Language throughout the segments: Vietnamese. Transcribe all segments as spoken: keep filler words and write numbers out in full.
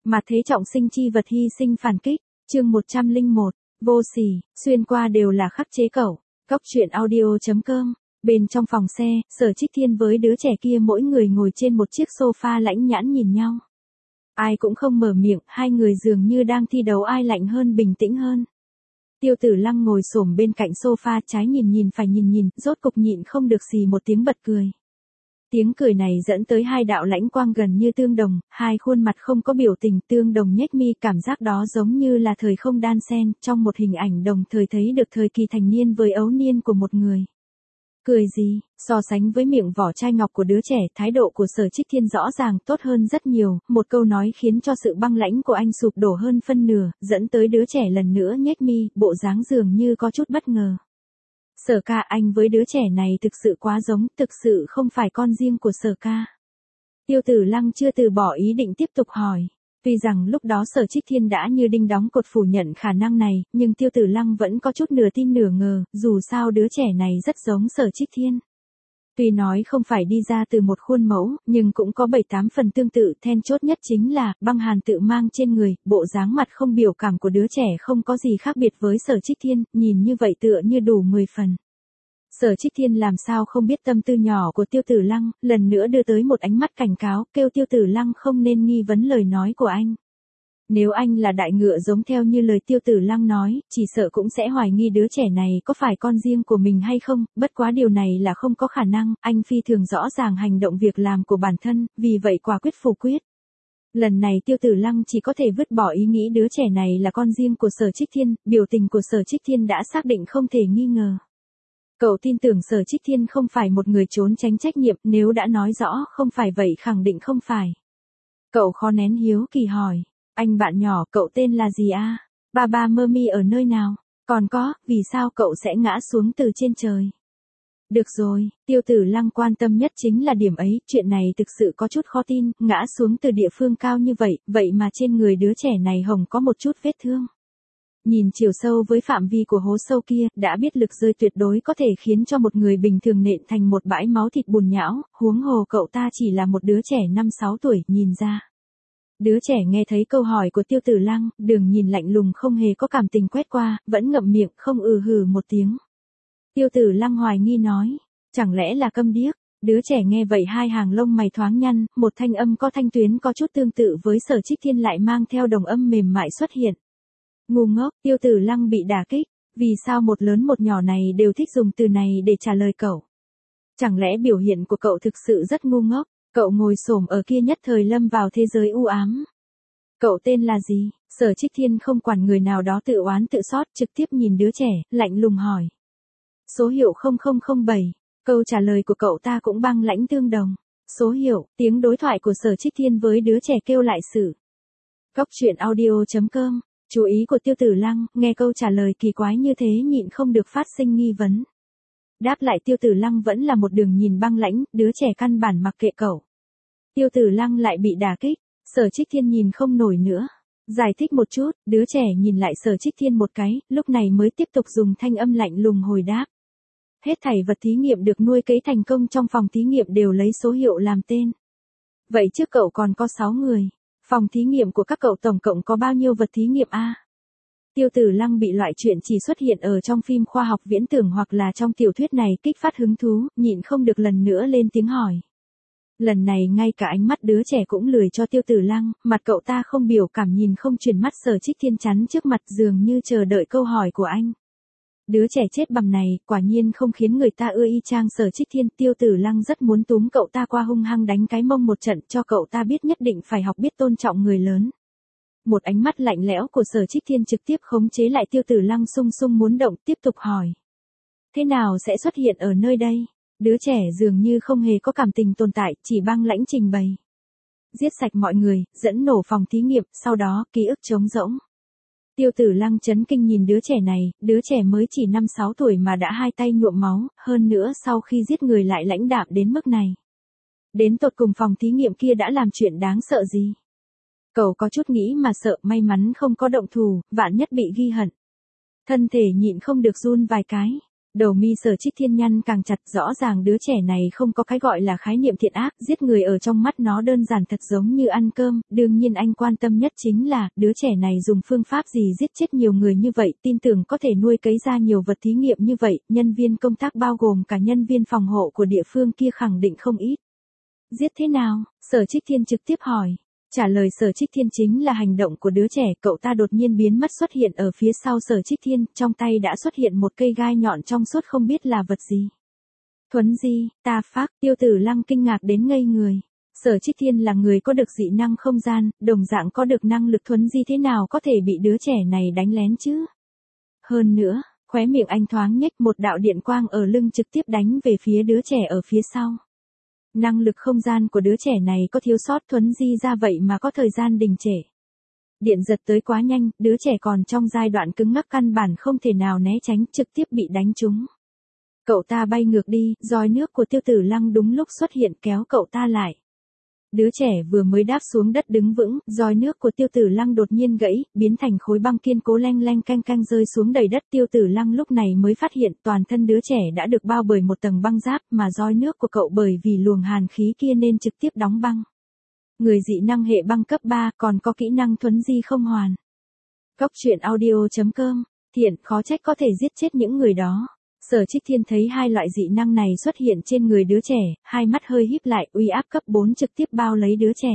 Mà thế trọng sinh chi vật hy sinh phản kích, chương một trăm lẻ một, vô sỉ, xuyên qua đều là khắc chế cẩu. Cốc truyện audio chấm com. Bên trong phòng xe, Sở Trích Thiên với đứa trẻ kia mỗi người ngồi trên một chiếc sofa lãnh nhãn nhìn nhau. Ai cũng không mở miệng, hai người dường như đang thi đấu ai lạnh hơn bình tĩnh hơn. Tiêu Tử Lăng ngồi xổm bên cạnh sofa, trái nhìn nhìn phải nhìn nhìn, rốt cục nhịn không được xì một tiếng bật cười. Tiếng cười này dẫn tới hai đạo lãnh quang gần như tương đồng, hai khuôn mặt không có biểu tình tương đồng nhếch mi, cảm giác đó giống như là thời không đan xen, trong một hình ảnh đồng thời thấy được thời kỳ thành niên với ấu niên của một người. Cười gì, so sánh với miệng vỏ chai ngọc của đứa trẻ, thái độ của Sở Trích Thiên rõ ràng tốt hơn rất nhiều, một câu nói khiến cho sự băng lãnh của anh sụp đổ hơn phân nửa, dẫn tới đứa trẻ lần nữa nhếch mi, bộ dáng dường như có chút bất ngờ. Sở ca, anh với đứa trẻ này thực sự quá giống, thực sự không phải con riêng của Sở ca. Tiêu Tử Lăng chưa từ bỏ ý định tiếp tục hỏi. Tuy rằng lúc đó Sở Trích Thiên đã như đinh đóng cột phủ nhận khả năng này, nhưng Tiêu Tử Lăng vẫn có chút nửa tin nửa ngờ, dù sao đứa trẻ này rất giống Sở Trích Thiên. Tuy nói không phải đi ra từ một khuôn mẫu, nhưng cũng có bảy tám phần tương tự, then chốt nhất chính là, băng hàn tự mang trên người, bộ dáng mặt không biểu cảm của đứa trẻ không có gì khác biệt với Sở Trích Thiên, nhìn như vậy tựa như đủ mười phần. Sở Trích Thiên làm sao không biết tâm tư nhỏ của Tiêu Tử Lăng, lần nữa đưa tới một ánh mắt cảnh cáo, kêu Tiêu Tử Lăng không nên nghi vấn lời nói của anh. Nếu anh là đại ngựa giống theo như lời Tiêu Tử Lăng nói, chỉ sợ cũng sẽ hoài nghi đứa trẻ này có phải con riêng của mình hay không, bất quá điều này là không có khả năng, anh phi thường rõ ràng hành động việc làm của bản thân, vì vậy quả quyết phủ quyết. Lần này Tiêu Tử Lăng chỉ có thể vứt bỏ ý nghĩ đứa trẻ này là con riêng của Sở Trích Thiên, biểu tình của Sở Trích Thiên đã xác định không thể nghi ngờ. Cậu tin tưởng Sở Trích Thiên không phải một người trốn tránh trách nhiệm, nếu đã nói rõ không phải vậy khẳng định không phải. Cậu khó nén hiếu kỳ hỏi, anh bạn nhỏ, cậu tên là gì a? À? Ba ba mơ mi ở nơi nào? Còn có, vì sao cậu sẽ ngã xuống từ trên trời? Được rồi, Tiêu Tử Lăng quan tâm nhất chính là điểm ấy, chuyện này thực sự có chút khó tin, ngã xuống từ địa phương cao như vậy, vậy mà trên người đứa trẻ này hồng có một chút vết thương. Nhìn chiều sâu với phạm vi của hố sâu kia, đã biết lực rơi tuyệt đối có thể khiến cho một người bình thường nện thành một bãi máu thịt bùn nhão, huống hồ cậu ta chỉ là một đứa trẻ năm sáu tuổi, nhìn ra. Đứa trẻ nghe thấy câu hỏi của Tiêu Tử Lăng, đường nhìn lạnh lùng không hề có cảm tình quét qua, vẫn ngậm miệng, không ừ hừ một tiếng. Tiêu Tử Lăng hoài nghi nói, chẳng lẽ là câm điếc? Đứa trẻ nghe vậy hai hàng lông mày thoáng nhăn, một thanh âm có thanh tuyến có chút tương tự với Sở Trích Thiên lại mang theo đồng âm mềm mại xuất hiện. Ngu ngốc, Tiêu Tử Lăng bị đả kích, vì sao một lớn một nhỏ này đều thích dùng từ này để trả lời cậu? Chẳng lẽ biểu hiện của cậu thực sự rất ngu ngốc? Cậu ngồi xổm ở kia nhất thời lâm vào thế giới u ám. Cậu tên là gì? Sở Trích Thiên không quản người nào đó tự oán tự xót, trực tiếp nhìn đứa trẻ, lạnh lùng hỏi. Số hiệu không không không bảy, câu trả lời của cậu ta cũng băng lãnh tương đồng. Số hiệu, tiếng đối thoại của Sở Trích Thiên với đứa trẻ kêu lại sự. Cốc truyện audio chấm com. Chú ý của Tiêu Tử Lăng, nghe câu trả lời kỳ quái như thế nhịn không được phát sinh nghi vấn. Đáp lại Tiêu Tử Lăng vẫn là một đường nhìn băng lãnh, đứa trẻ căn bản mặc kệ cậu. Tiêu Tử Lăng lại bị đả kích, Sở Trích Thiên nhìn không nổi nữa. Giải thích một chút, đứa trẻ nhìn lại Sở Trích Thiên một cái, lúc này mới tiếp tục dùng thanh âm lạnh lùng hồi đáp. Hết thảy vật thí nghiệm được nuôi cấy thành công trong phòng thí nghiệm đều lấy số hiệu làm tên. Vậy trước cậu còn có sáu người. Phòng thí nghiệm của các cậu tổng cộng có bao nhiêu vật thí nghiệm a? Tiêu Tử Lăng bị loại chuyện chỉ xuất hiện ở trong phim khoa học viễn tưởng hoặc là trong tiểu thuyết này kích phát hứng thú, nhịn không được lần nữa lên tiếng hỏi. Lần này ngay cả ánh mắt đứa trẻ cũng lười cho Tiêu Tử Lăng, mặt cậu ta không biểu cảm nhìn không chuyển mắt Sở Trích Thiên chắn trước mặt dường như chờ đợi câu hỏi của anh. Đứa trẻ chết bầm này, quả nhiên không khiến người ta ưa y chang Sở Trích Thiên. Tiêu Tử Lăng rất muốn túm cậu ta qua hung hăng đánh cái mông một trận cho cậu ta biết nhất định phải học biết tôn trọng người lớn. Một ánh mắt lạnh lẽo của Sở Trích Thiên trực tiếp khống chế lại Tiêu Tử Lăng sung sung muốn động, tiếp tục hỏi. Thế nào sẽ xuất hiện ở nơi đây? Đứa trẻ dường như không hề có cảm tình tồn tại, chỉ băng lãnh trình bày. Giết sạch mọi người, dẫn nổ phòng thí nghiệm, sau đó, ký ức trống rỗng. Tiêu Tử Lăng chấn kinh nhìn đứa trẻ này, đứa trẻ mới chỉ năm sáu tuổi mà đã hai tay nhuộm máu, hơn nữa sau khi giết người lại lãnh đạm đến mức này. Đến tột cùng phòng thí nghiệm kia đã làm chuyện đáng sợ gì? Cậu có chút nghĩ mà sợ, may mắn không có động thủ, vạn nhất bị ghi hận. Thân thể nhịn không được run vài cái. Đầu mi Sở Trích Thiên nhăn càng chặt, rõ ràng đứa trẻ này không có cái gọi là khái niệm thiện ác, giết người ở trong mắt nó đơn giản thật giống như ăn cơm, đương nhiên anh quan tâm nhất chính là, đứa trẻ này dùng phương pháp gì giết chết nhiều người như vậy, tin tưởng có thể nuôi cấy ra nhiều vật thí nghiệm như vậy, nhân viên công tác bao gồm cả nhân viên phòng hộ của địa phương kia khẳng định không ít. Giết thế nào? Sở Trích Thiên trực tiếp hỏi. Trả lời Sở Trích Thiên chính là hành động của đứa trẻ, cậu ta đột nhiên biến mất xuất hiện ở phía sau Sở Trích Thiên, trong tay đã xuất hiện một cây gai nhọn trong suốt không biết là vật gì. Thuấn di, ta phác, Tiêu Tử Lăng kinh ngạc đến ngây người. Sở Trích Thiên là người có được dị năng không gian, đồng dạng có được năng lực thuấn di thế nào có thể bị đứa trẻ này đánh lén chứ? Hơn nữa, khóe miệng anh thoáng nhếch, một đạo điện quang ở lưng trực tiếp đánh về phía đứa trẻ ở phía sau. Năng lực không gian của đứa trẻ này có thiếu sót, thuấn di ra vậy mà có thời gian đình trệ. Điện giật tới quá nhanh, đứa trẻ còn trong giai đoạn cứng ngắc căn bản không thể nào né tránh, trực tiếp bị đánh trúng. Cậu ta bay ngược đi, roi nước của Tiêu Tử Lăng đúng lúc xuất hiện kéo cậu ta lại. Đứa trẻ vừa mới đáp xuống đất đứng vững, roi nước của Tiêu Tử Lăng đột nhiên gãy, biến thành khối băng kiên cố leng leng canh canh rơi xuống đầy đất. Tiêu Tử Lăng lúc này mới phát hiện toàn thân đứa trẻ đã được bao bởi một tầng băng giáp, mà roi nước của cậu bởi vì luồng hàn khí kia nên trực tiếp đóng băng. Người dị năng hệ băng cấp ba, còn có kỹ năng thuấn di không hoàn. Góc truyện audio chấm com, thiện, khó trách có thể giết chết những người đó. Sở Trích Thiên thấy hai loại dị năng này xuất hiện trên người đứa trẻ, hai mắt hơi híp lại, uy áp cấp bốn trực tiếp bao lấy đứa trẻ.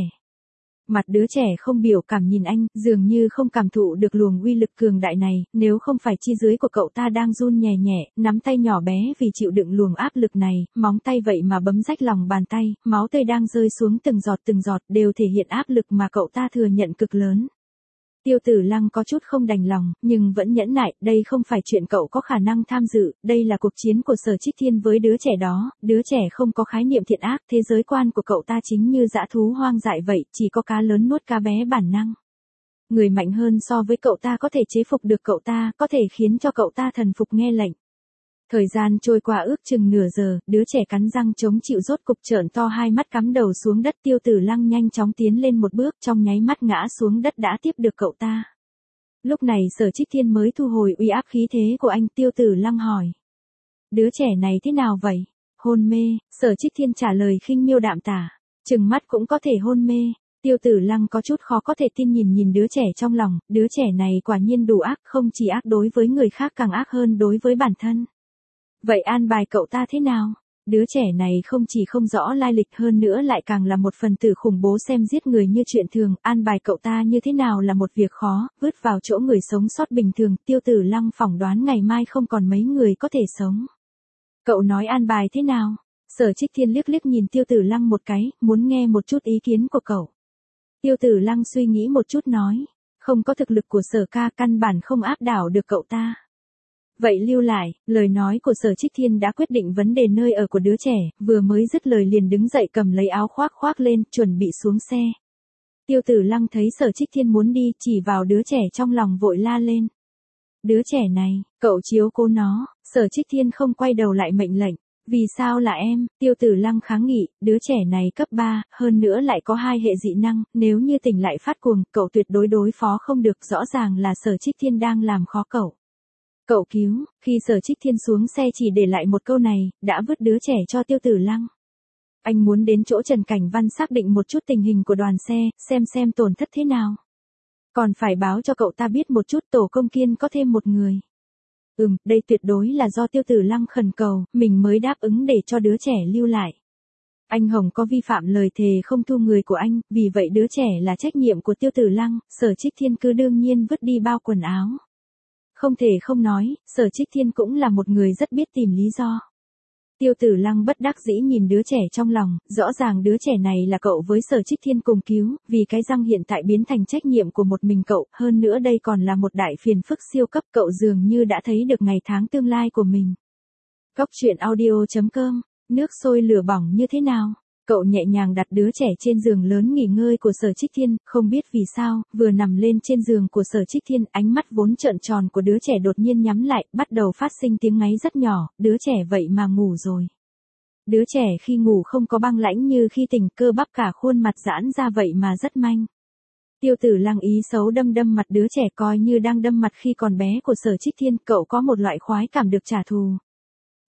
Mặt đứa trẻ không biểu cảm nhìn anh, dường như không cảm thụ được luồng uy lực cường đại này, nếu không phải chi dưới của cậu ta đang run nhẹ nhẹ, nắm tay nhỏ bé vì chịu đựng luồng áp lực này, móng tay vậy mà bấm rách lòng bàn tay, máu tươi đang rơi xuống từng giọt từng giọt đều thể hiện áp lực mà cậu ta thừa nhận cực lớn. Tiêu Tử Lăng có chút không đành lòng, nhưng vẫn nhẫn nại, đây không phải chuyện cậu có khả năng tham dự, đây là cuộc chiến của Sở Trích Thiên với đứa trẻ đó, đứa trẻ không có khái niệm thiện ác, thế giới quan của cậu ta chính như dã thú hoang dại vậy, chỉ có cá lớn nuốt cá bé bản năng. Người mạnh hơn so với cậu ta có thể chế phục được cậu ta, có thể khiến cho cậu ta thần phục nghe lệnh. Thời gian trôi qua ước chừng nửa giờ, đứa trẻ cắn răng chống chịu rốt cục trợn to hai mắt cắm đầu xuống đất. Tiêu Tử Lăng nhanh chóng tiến lên một bước, trong nháy mắt ngã xuống đất đã tiếp được cậu ta. Lúc này Sở Trích Thiên mới thu hồi uy áp khí thế của anh. Tiêu Tử Lăng hỏi. Đứa trẻ này thế nào vậy? Hôn mê, Sở Trích Thiên trả lời khinh miêu đạm tả. Chừng mắt cũng có thể hôn mê. Tiêu Tử Lăng có chút khó có thể tin nhìn nhìn đứa trẻ trong lòng, đứa trẻ này quả nhiên đủ ác, không chỉ ác đối với người khác càng ác hơn đối với bản thân. Vậy an bài cậu ta thế nào? Đứa trẻ này không chỉ không rõ lai lịch hơn nữa lại càng là một phần tử khủng bố xem giết người như chuyện thường, an bài cậu ta như thế nào là một việc khó, vứt vào chỗ người sống sót bình thường. Tiêu Tử Lăng phỏng đoán ngày mai không còn mấy người có thể sống. Cậu nói an bài thế nào? Sở Trích Thiên liếc liếc nhìn Tiêu Tử Lăng một cái, muốn nghe một chút ý kiến của cậu. Tiêu Tử Lăng suy nghĩ một chút nói, không có thực lực của Sở ca căn bản không áp đảo được cậu ta. Vậy lưu lại, lời nói của Sở Trích Thiên đã quyết định vấn đề nơi ở của đứa trẻ, vừa mới dứt lời liền đứng dậy cầm lấy áo khoác khoác lên, chuẩn bị xuống xe. Tiêu Tử Lăng thấy Sở Trích Thiên muốn đi, chỉ vào đứa trẻ trong lòng vội la lên. Đứa trẻ này, cậu chiếu cố nó. Sở Trích Thiên không quay đầu lại mệnh lệnh. Vì sao là em? Tiêu Tử Lăng kháng nghị, đứa trẻ này cấp ba, hơn nữa lại có hai hệ dị năng, nếu như tỉnh lại phát cuồng, cậu tuyệt đối đối phó không được, rõ ràng là Sở Trích Thiên đang làm khó cậu. Cậu cứu, khi Sở Trích Thiên xuống xe chỉ để lại một câu này, đã vứt đứa trẻ cho Tiêu Tử Lăng. Anh muốn đến chỗ Trần Cảnh Văn xác định một chút tình hình của đoàn xe, xem xem tổn thất thế nào. Còn phải báo cho cậu ta biết một chút tổ công kiên có thêm một người. Ừm, đây tuyệt đối là do Tiêu Tử Lăng khẩn cầu, mình mới đáp ứng để cho đứa trẻ lưu lại. Anh Hồng có vi phạm lời thề không thu người của anh, vì vậy đứa trẻ là trách nhiệm của Tiêu Tử Lăng. Sở Trích Thiên cứ đương nhiên vứt đi bao quần áo. Không thể không nói, Sở Trích Thiên cũng là một người rất biết tìm lý do. Tiêu Tử Lăng bất đắc dĩ nhìn đứa trẻ trong lòng, rõ ràng đứa trẻ này là cậu với Sở Trích Thiên cùng cứu, vì cái răng hiện tại biến thành trách nhiệm của một mình cậu, hơn nữa đây còn là một đại phiền phức siêu cấp, cậu dường như đã thấy được ngày tháng tương lai của mình. Góc truyện audio chấm com, nước sôi lửa bỏng như thế nào? Cậu nhẹ nhàng đặt đứa trẻ trên giường lớn nghỉ ngơi của Sở Trích Thiên, không biết vì sao, vừa nằm lên trên giường của Sở Trích Thiên, ánh mắt vốn trợn tròn của đứa trẻ đột nhiên nhắm lại, bắt đầu phát sinh tiếng ngáy rất nhỏ, đứa trẻ vậy mà ngủ rồi. Đứa trẻ khi ngủ không có băng lãnh như khi tỉnh, cơ bắp cả khuôn mặt giãn ra vậy mà rất manh. Tiêu Tử Lăng ý xấu đâm đâm mặt đứa trẻ coi như đang đâm mặt khi còn bé của Sở Trích Thiên, cậu có một loại khoái cảm được trả thù.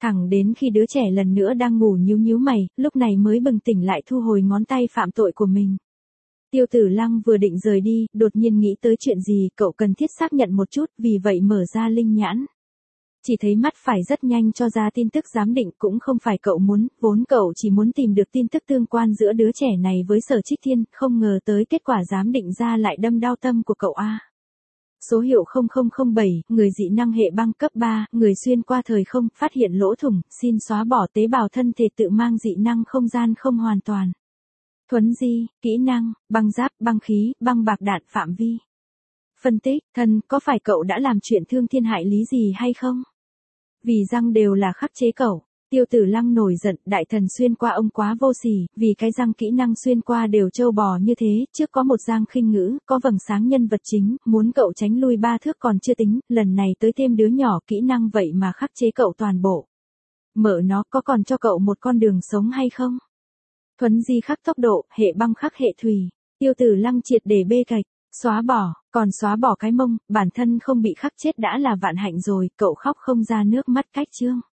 Thẳng đến khi đứa trẻ lần nữa đang ngủ nhíu nhíu mày, lúc này mới bừng tỉnh lại thu hồi ngón tay phạm tội của mình. Tiêu Tử Lăng vừa định rời đi, đột nhiên nghĩ tới chuyện gì cậu cần thiết xác nhận một chút, vì vậy mở ra linh nhãn. Chỉ thấy mắt phải rất nhanh cho ra tin tức giám định cũng không phải cậu muốn, vốn cậu chỉ muốn tìm được tin tức tương quan giữa đứa trẻ này với Sở Trích Thiên, không ngờ tới kết quả giám định ra lại đâm đau tâm của cậu a. Số hiệu không không không bảy, người dị năng hệ băng cấp ba, người xuyên qua thời không, phát hiện lỗ thủng, xin xóa bỏ tế bào thân thể tự mang dị năng không gian không hoàn toàn. Thuấn di, kỹ năng, băng giáp, băng khí, băng bạc đạn phạm vi. Phân tích, thân, có phải cậu đã làm chuyện thương thiên hại lý gì hay không? Vì răng đều là khắc chế cậu. Tiêu Tử Lăng nổi giận, đại thần xuyên qua ông quá vô sỉ, vì cái răng kỹ năng xuyên qua đều trâu bò như thế, trước có một giang khinh ngữ, có vầng sáng nhân vật chính, muốn cậu tránh lui ba thước còn chưa tính, lần này tới thêm đứa nhỏ kỹ năng vậy mà khắc chế cậu toàn bộ. Mở nó có còn cho cậu một con đường sống hay không? Thuấn di khắc tốc độ, hệ băng khắc hệ thủy. Tiêu Tử Lăng triệt để bê gạch, xóa bỏ, còn xóa bỏ cái mông, bản thân không bị khắc chết đã là vạn hạnh rồi, cậu khóc không ra nước mắt cách chương.